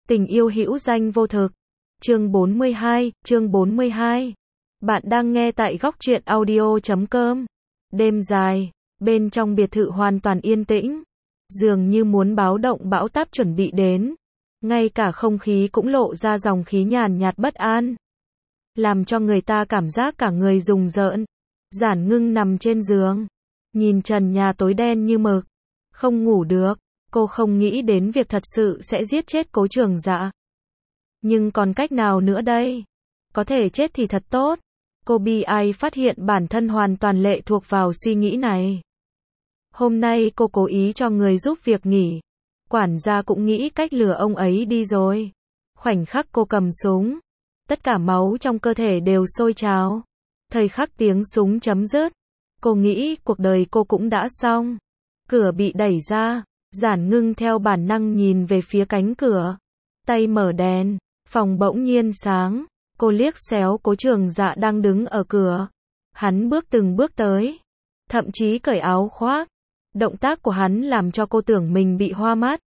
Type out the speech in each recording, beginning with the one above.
Tình yêu hữu danh vô thực. Chương 42. Bạn đang nghe tại góc truyện audio.com. Đêm dài, bên trong biệt thự hoàn toàn yên tĩnh, dường như muốn báo động bão táp chuẩn bị đến. Ngay cả không khí cũng lộ ra dòng khí nhàn nhạt bất an, làm cho người ta cảm giác cả người rùng rợn. Giản Ngưng nằm trên giường, nhìn trần nhà tối đen như mực, không ngủ được. Cô không nghĩ đến việc thật sự sẽ giết chết Cố Trường Dạ. Nhưng còn cách nào nữa đây? Có thể chết thì thật tốt. Cô bi ai phát hiện bản thân hoàn toàn lệ thuộc vào suy nghĩ này. Hôm nay cô cố ý cho người giúp việc nghỉ. Quản gia cũng nghĩ cách lừa ông ấy đi rồi. Khoảnh khắc cô cầm súng, tất cả máu trong cơ thể đều sôi trào. Thời khắc tiếng súng chấm dứt, cô nghĩ cuộc đời cô cũng đã xong. Cửa bị đẩy ra. Giản Ngưng theo bản năng nhìn về phía cánh cửa. Tay mở đèn, phòng bỗng nhiên sáng. Cô liếc xéo Cố Trường Dạ đang đứng ở cửa. Hắn bước từng bước tới, thậm chí cởi áo khoác. Động tác của hắn làm cho cô tưởng mình bị hoa mắt.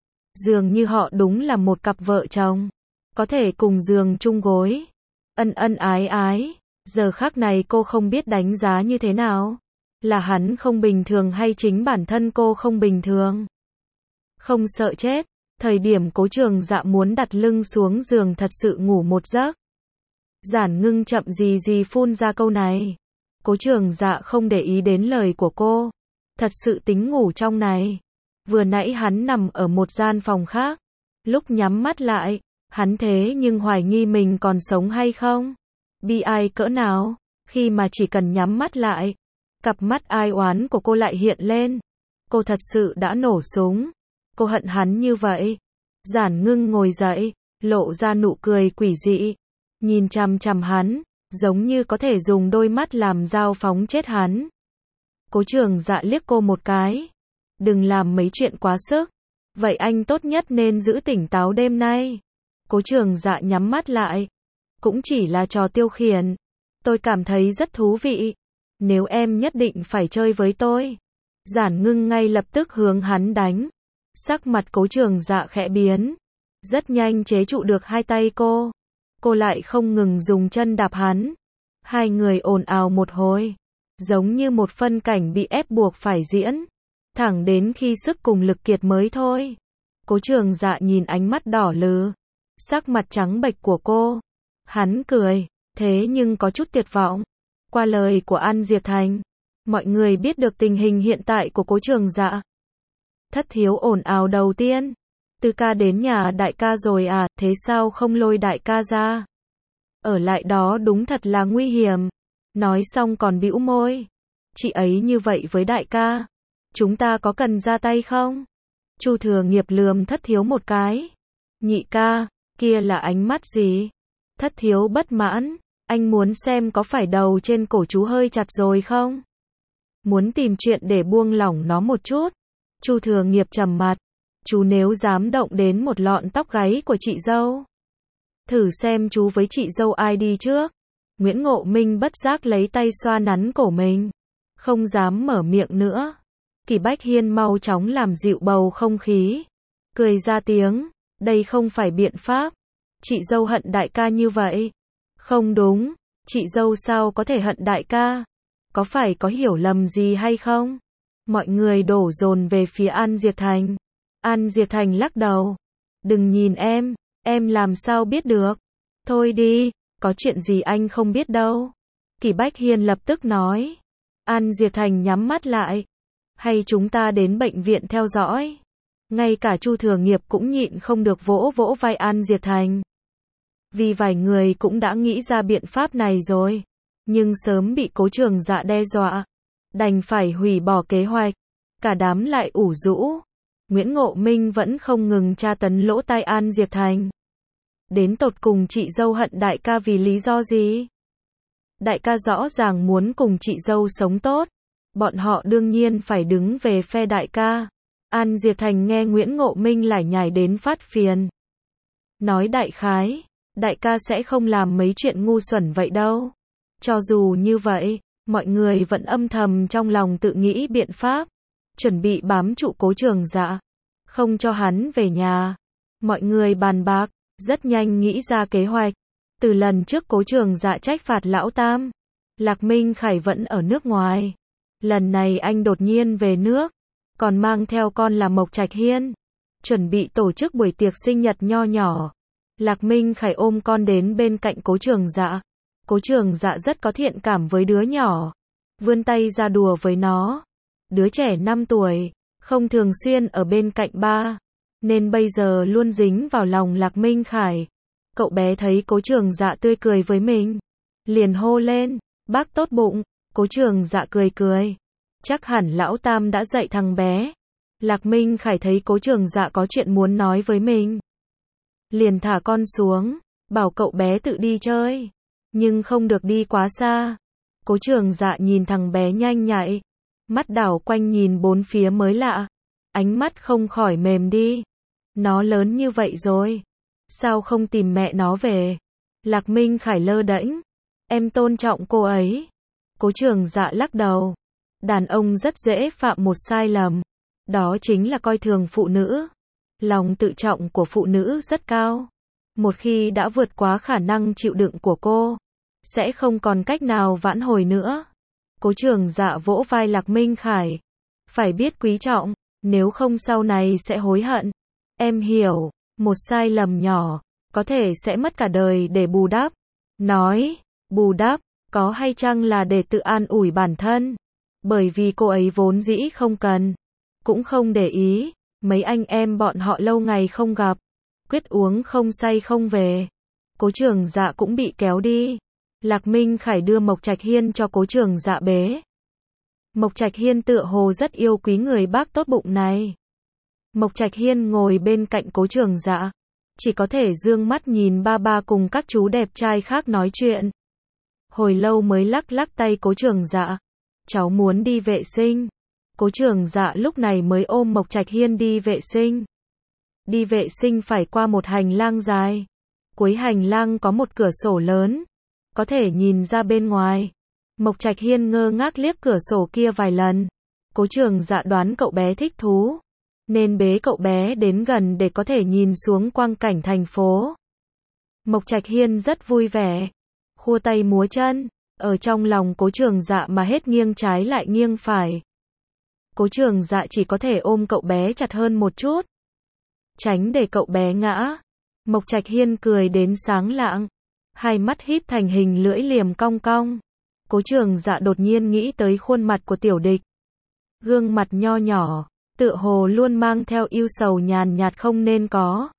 Dường như họ đúng là một cặp vợ chồng, có thể cùng giường chung gối, ân ân ái ái. Giờ khắc này cô không biết đánh giá như thế nào. Là hắn không bình thường hay chính bản thân cô không bình thường? Không sợ chết, thời điểm Cố Trường Dạ muốn đặt lưng xuống giường thật sự ngủ một giấc. Giản Ngưng chậm gì phun ra câu này. Cố Trường Dạ không để ý đến lời của cô, thật sự tính ngủ trong này. Vừa nãy hắn nằm ở một gian phòng khác, lúc nhắm mắt lại, hắn thế nhưng hoài nghi mình còn sống hay không. Bi ai cỡ nào, khi mà chỉ cần nhắm mắt lại, cặp mắt ai oán của cô lại hiện lên. Cô thật sự đã nổ súng. Cô hận hắn như vậy. Giản Ngưng ngồi dậy, lộ ra nụ cười quỷ dị, nhìn chằm chằm hắn, giống như có thể dùng đôi mắt làm dao phóng chết hắn. Cố Trường Dạ liếc cô một cái. Đừng làm mấy chuyện quá sức. Vậy anh tốt nhất nên giữ tỉnh táo đêm nay. Cố Trường Dạ nhắm mắt lại. Cũng chỉ là trò tiêu khiển. Tôi cảm thấy rất thú vị. Nếu em nhất định phải chơi với tôi. Giản Ngưng ngay lập tức hướng hắn đánh. Sắc mặt Cố Trường Dạ khẽ biến. Rất nhanh chế trụ được hai tay cô. Cô lại không ngừng dùng chân đạp hắn. Hai người ồn ào một hồi, giống như một phân cảnh bị ép buộc phải diễn. Thẳng đến khi sức cùng lực kiệt mới thôi. Cố Trường Dạ nhìn ánh mắt đỏ lừ, sắc mặt trắng bệch của cô. Hắn cười, thế nhưng có chút tuyệt vọng. Qua lời của An Diệp Thành, mọi người biết được tình hình hiện tại của Cố Trường Dạ. Thất thiếu ồn ào đầu tiên. Tư ca đến nhà đại ca rồi à, thế sao không lôi đại ca ra? Ở lại đó đúng thật là nguy hiểm. Nói xong còn bĩu môi. Chị ấy như vậy với đại ca, chúng ta có cần ra tay không? Chu Thừa Nghiệp lườm Thất thiếu một cái. Nhị ca, kia là ánh mắt gì? Thất thiếu bất mãn. Anh muốn xem có phải đầu trên cổ chú hơi chặt rồi không? Muốn tìm chuyện để buông lỏng nó một chút. Chu Thừa Nghiệp trầm mặt. Chú nếu dám động đến một lọn tóc gáy của chị dâu, thử xem chú với chị dâu ai đi trước. Nguyễn Ngộ Minh bất giác lấy tay xoa nắn cổ mình, không dám mở miệng nữa. Kỷ Bách Hiên mau chóng làm dịu bầu không khí, cười ra tiếng. Đây không phải biện pháp. Chị dâu hận đại ca như vậy. Không đúng, chị dâu sao có thể hận đại ca? Có phải có hiểu lầm gì hay không? Mọi người đổ dồn về phía An Diệp Thành. An Diệp Thành lắc đầu. Đừng nhìn em làm sao biết được? Thôi đi, có chuyện gì anh không biết đâu. Kỷ Bách Hiên lập tức nói. An Diệp Thành nhắm mắt lại. Hay chúng ta đến bệnh viện theo dõi? Ngay cả Chu Thừa Nghiệp cũng nhịn không được vỗ vỗ vai An Diệp Thành. Vì vài người cũng đã nghĩ ra biện pháp này rồi, nhưng sớm bị Cố Trường Dạ đe dọa, đành phải hủy bỏ kế hoạch. Cả đám lại ủ rũ. Nguyễn Ngộ Minh vẫn không ngừng tra tấn lỗ tai An Diệp Thành. Đến tột cùng chị dâu hận đại ca vì lý do gì? Đại ca rõ ràng muốn cùng chị dâu sống tốt. Bọn họ đương nhiên phải đứng về phe đại ca. An Diệp Thành nghe Nguyễn Ngộ Minh lải nhải đến phát phiền. Nói đại khái, đại ca sẽ không làm mấy chuyện ngu xuẩn vậy đâu. Cho dù như vậy, mọi người vẫn âm thầm trong lòng tự nghĩ biện pháp, chuẩn bị bám trụ Cố Trường Dạ, không cho hắn về nhà. Mọi người bàn bạc, rất nhanh nghĩ ra kế hoạch. Từ lần trước Cố Trường Dạ trách phạt Lão Tam, Lạc Minh Khải vẫn ở nước ngoài. Lần này anh đột nhiên về nước, còn mang theo con là Mộc Trạch Hiên, chuẩn bị tổ chức buổi tiệc sinh nhật nho nhỏ. Lạc Minh Khải ôm con đến bên cạnh Cố Trường Dạ. Cố Trường Dạ rất có thiện cảm với đứa nhỏ, vươn tay ra đùa với nó. Đứa trẻ 5 tuổi, không thường xuyên ở bên cạnh ba, nên bây giờ luôn dính vào lòng Lạc Minh Khải. Cậu bé thấy Cố Trường Dạ tươi cười với mình, liền hô lên, bác tốt bụng. Cố Trường Dạ cười cười, chắc hẳn Lão Tam đã dạy thằng bé. Lạc Minh Khải thấy Cố Trường Dạ có chuyện muốn nói với mình, liền thả con xuống, bảo cậu bé tự đi chơi, nhưng không được đi quá xa. Cố Trường Dạ nhìn thằng bé nhanh nhạy, mắt đảo quanh nhìn bốn phía mới lạ, ánh mắt không khỏi mềm đi. Nó lớn như vậy rồi, sao không tìm mẹ nó về? Lạc Minh Khải lơ đễnh, em tôn trọng cô ấy. Cố Trường Dạ lắc đầu, đàn ông rất dễ phạm một sai lầm, đó chính là coi thường phụ nữ. Lòng tự trọng của phụ nữ rất cao, một khi đã vượt quá khả năng chịu đựng của cô, sẽ không còn cách nào vãn hồi nữa. Cố Trường Dạ vỗ vai Lạc Minh Khải, phải biết quý trọng, nếu không sau này sẽ hối hận. Em hiểu, một sai lầm nhỏ, có thể sẽ mất cả đời để bù đắp. Nói, bù đắp, có hay chăng là để tự an ủi bản thân, bởi vì cô ấy vốn dĩ không cần, cũng không để ý. Mấy anh em bọn họ lâu ngày không gặp, quyết uống không say không về. Cố Trường Dạ cũng bị kéo đi. Lạc Minh Khải đưa Mộc Trạch Hiên cho Cố Trường Dạ bế. Mộc Trạch Hiên tựa hồ rất yêu quý người bác tốt bụng này. Mộc Trạch Hiên ngồi bên cạnh Cố Trường Dạ, chỉ có thể dương mắt nhìn ba ba cùng các chú đẹp trai khác nói chuyện. Hồi lâu mới lắc lắc tay Cố Trường Dạ, cháu muốn đi vệ sinh. Cố Trường Dạ lúc này mới ôm Mộc Trạch Hiên đi vệ sinh. Đi vệ sinh phải qua một hành lang dài. Cuối hành lang có một cửa sổ lớn, có thể nhìn ra bên ngoài. Mộc Trạch Hiên ngơ ngác liếc cửa sổ kia vài lần. Cố Trường Dạ đoán cậu bé thích thú, nên bế cậu bé đến gần để có thể nhìn xuống quang cảnh thành phố. Mộc Trạch Hiên rất vui vẻ, khua tay múa chân, ở trong lòng Cố Trường Dạ mà hết nghiêng trái lại nghiêng phải. Cố Trường Dạ chỉ có thể ôm cậu bé chặt hơn một chút, tránh để cậu bé ngã. Mộc Trạch Hiên cười đến sáng lạng, hai mắt híp thành hình lưỡi liềm cong cong. Cố Trường Dạ đột nhiên nghĩ tới khuôn mặt của Tiểu Địch. Gương mặt nho nhỏ, tựa hồ luôn mang theo ưu sầu nhàn nhạt không nên có.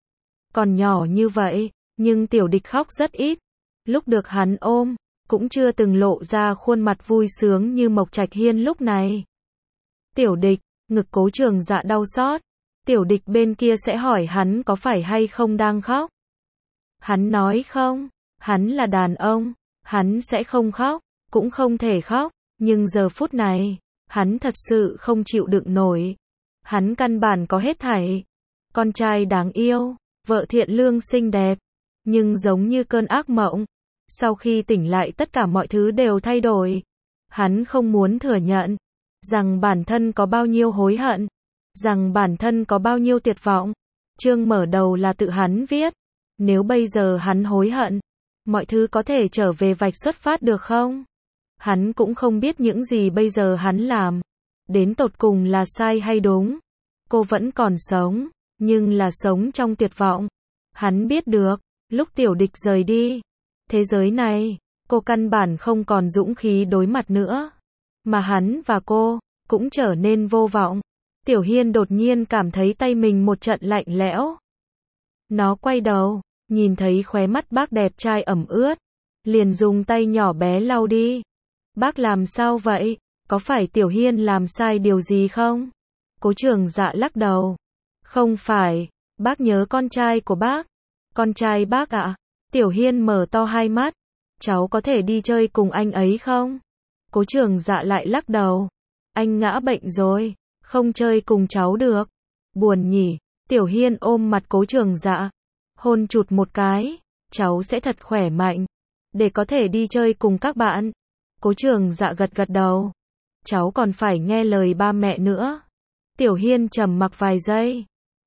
Còn nhỏ như vậy, nhưng Tiểu Địch khóc rất ít. Lúc được hắn ôm, cũng chưa từng lộ ra khuôn mặt vui sướng như Mộc Trạch Hiên lúc này. Tiểu Địch, ngực Cố Trường Dạ đau xót. Tiểu Địch bên kia sẽ hỏi hắn có phải hay không đang khóc. Hắn nói không, hắn là đàn ông, hắn sẽ không khóc, cũng không thể khóc, nhưng giờ phút này, hắn thật sự không chịu đựng nổi. Hắn căn bản có hết thảy. Con trai đáng yêu, vợ thiện lương xinh đẹp, nhưng giống như cơn ác mộng. Sau khi tỉnh lại tất cả mọi thứ đều thay đổi. Hắn không muốn thừa nhận rằng bản thân có bao nhiêu hối hận, rằng bản thân có bao nhiêu tuyệt vọng. Chương mở đầu là tự hắn viết. Nếu bây giờ hắn hối hận, mọi thứ có thể trở về vạch xuất phát được không? Hắn cũng không biết những gì bây giờ hắn làm, đến tột cùng là sai hay đúng. Cô vẫn còn sống, nhưng là sống trong tuyệt vọng. Hắn biết được, lúc Tiểu Địch rời đi, thế giới này, cô căn bản không còn dũng khí đối mặt nữa. Mà hắn và cô, cũng trở nên vô vọng. Tiểu Hiên đột nhiên cảm thấy tay mình một trận lạnh lẽo. Nó quay đầu, nhìn thấy khóe mắt bác đẹp trai ẩm ướt, liền dùng tay nhỏ bé lau đi. Bác làm sao vậy? Có phải Tiểu Hiên làm sai điều gì không? Cố Trường Dạ lắc đầu. Không phải, bác nhớ con trai của bác. Con trai bác ạ? Tiểu Hiên mở to hai mắt. Cháu có thể đi chơi cùng anh ấy không? Cố Trường Dạ lại lắc đầu. Anh ngã bệnh rồi, không chơi cùng cháu được. Buồn nhỉ? Tiểu Hiên ôm mặt Cố Trường Dạ, hôn chụt một cái. Cháu sẽ thật khỏe mạnh, để có thể đi chơi cùng các bạn. Cố Trường Dạ gật gật đầu. Cháu còn phải nghe lời ba mẹ nữa. Tiểu Hiên trầm mặc vài giây.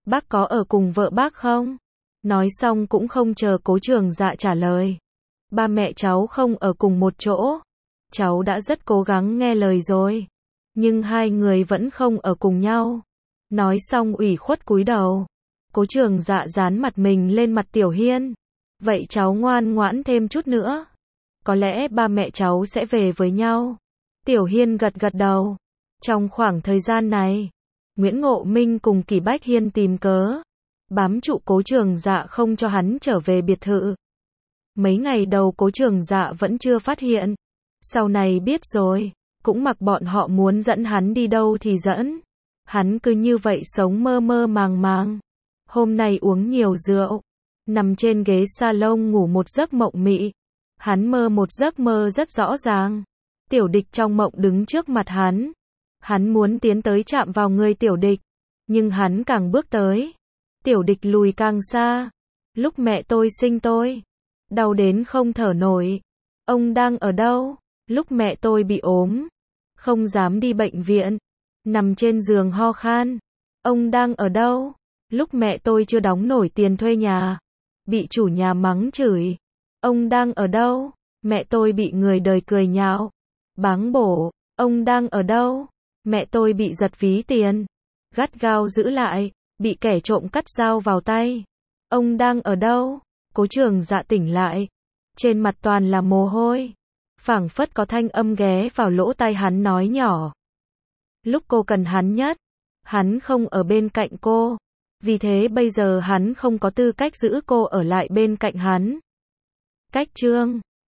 Bác có ở cùng vợ bác không? Nói xong cũng không chờ Cố Trường Dạ trả lời. Ba mẹ cháu không ở cùng một chỗ. Cháu đã rất cố gắng nghe lời rồi. Nhưng hai người vẫn không ở cùng nhau. Nói xong ủy khuất cúi đầu. Cố Trường Dạ dán mặt mình lên mặt Tiểu Hiên. Vậy cháu ngoan ngoãn thêm chút nữa. Có lẽ ba mẹ cháu sẽ về với nhau. Tiểu Hiên gật gật đầu. Trong khoảng thời gian này, Nguyễn Ngộ Minh cùng Kỷ Bách Hiên tìm cớ bám trụ Cố Trường Dạ không cho hắn trở về biệt thự. Mấy ngày đầu Cố Trường Dạ vẫn chưa phát hiện. Sau này biết rồi, cũng mặc bọn họ muốn dẫn hắn đi đâu thì dẫn. Hắn cứ như vậy sống mơ mơ màng màng. Hôm nay uống nhiều rượu, nằm trên ghế salon ngủ một giấc mộng mị. Hắn mơ một giấc mơ rất rõ ràng. Tiểu Địch trong mộng đứng trước mặt hắn. Hắn muốn tiến tới chạm vào người Tiểu Địch, nhưng hắn càng bước tới, Tiểu Địch lùi càng xa. Lúc mẹ tôi sinh tôi, đau đến không thở nổi. Ông đang ở đâu? Lúc mẹ tôi bị ốm, không dám đi bệnh viện, nằm trên giường ho khan. Ông đang ở đâu? Lúc mẹ tôi chưa đóng nổi tiền thuê nhà, bị chủ nhà mắng chửi. Ông đang ở đâu? Mẹ tôi bị người đời cười nhạo, báng bổ. Ông đang ở đâu? Mẹ tôi bị giật ví tiền, gắt gao giữ lại, bị kẻ trộm cắt dao vào tay. Ông đang ở đâu? Cố Trường Dạ tỉnh lại, trên mặt toàn là mồ hôi. Phảng phất có thanh âm ghé vào lỗ tai hắn nói nhỏ. Lúc cô cần hắn nhất, hắn không ở bên cạnh cô. Vì thế bây giờ hắn không có tư cách giữ cô ở lại bên cạnh hắn. Cách chương